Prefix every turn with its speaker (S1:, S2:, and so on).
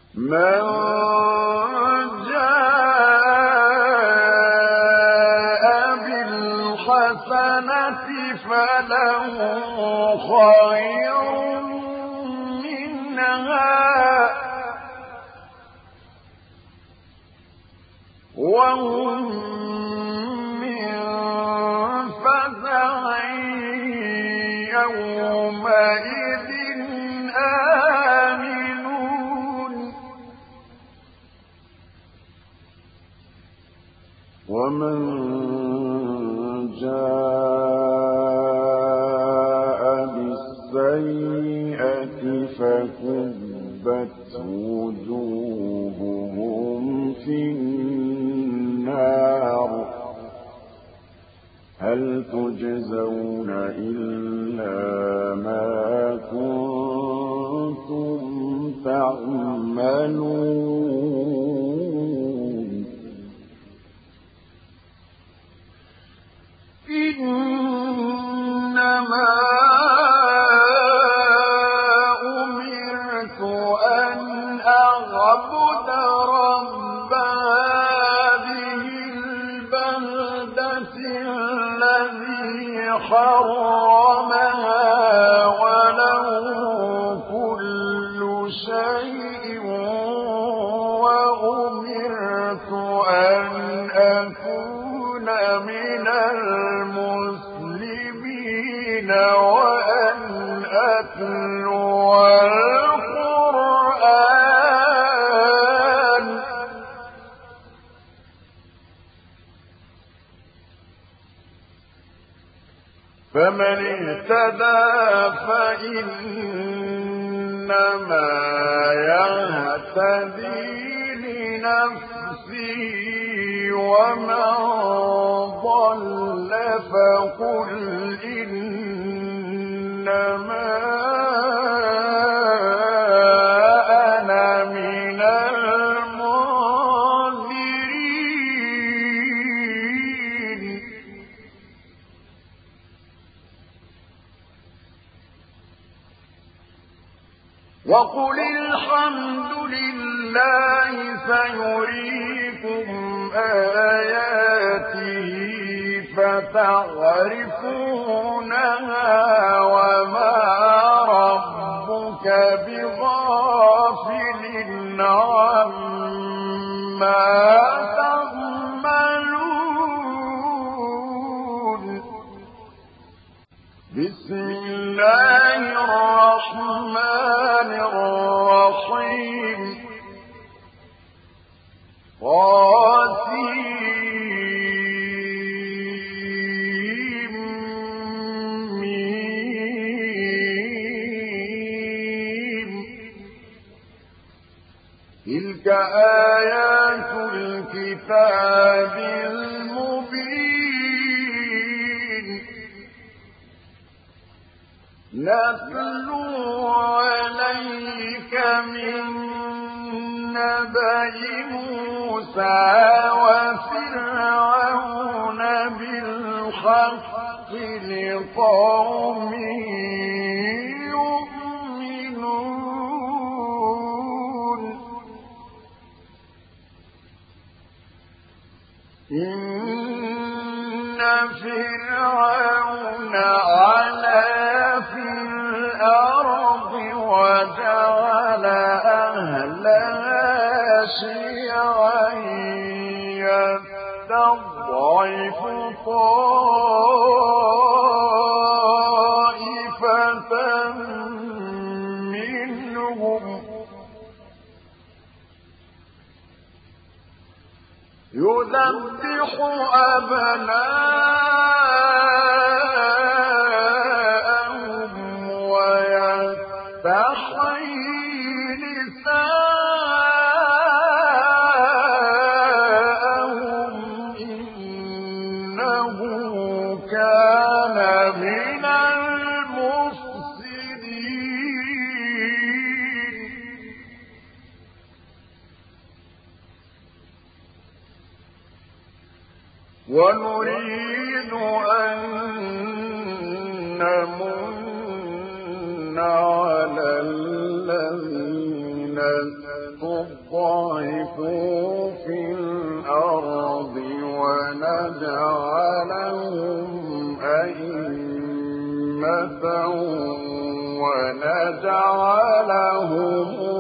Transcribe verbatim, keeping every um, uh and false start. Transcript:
S1: من جاء بالحسنة فله خير منها وهم من فزع يومئذ آمنون ومن جاء بالسيئة فكبت وجوههم في النار هل تجزون إلا ما كنتم تعملون إنما أمرت أن أعبد رب هذه البلدة الذي حرمها وله كل شيء وأمرت أن أكون من المسلمين وأن أتلو القرآن فمن اهتدى فإنما يهتدي لنفسه ومن ضل فقل إنما أنا من المنذرين وقل الحمد لله سيريكم آياته فتعرفونها وما ربك بغافل عما تعملون بسم الله الرحمن الرحيم قاسم ميم تلك آيات الكتاب المبين نتلو عليك من نبأ موسى وفرعون بالحق لقوم يؤمنون إن فرعون علا في الأرض وجعل أهلها شيعا يستضعف طائفة منهم يذبح أبناءهم ويستحيي نساءهم إنه كان من المفسدين ونريد أن نمن على الذين نستضعفوا في الأرض ونجعلهم أئمة ونجعلهم